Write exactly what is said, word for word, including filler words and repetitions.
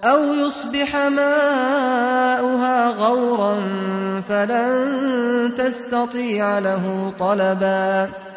أَوْ يُصْبِحَ مَاؤُهَا غَوْرًا فَلَن تَسْتَطِيعَ لَهُ طَلَبًا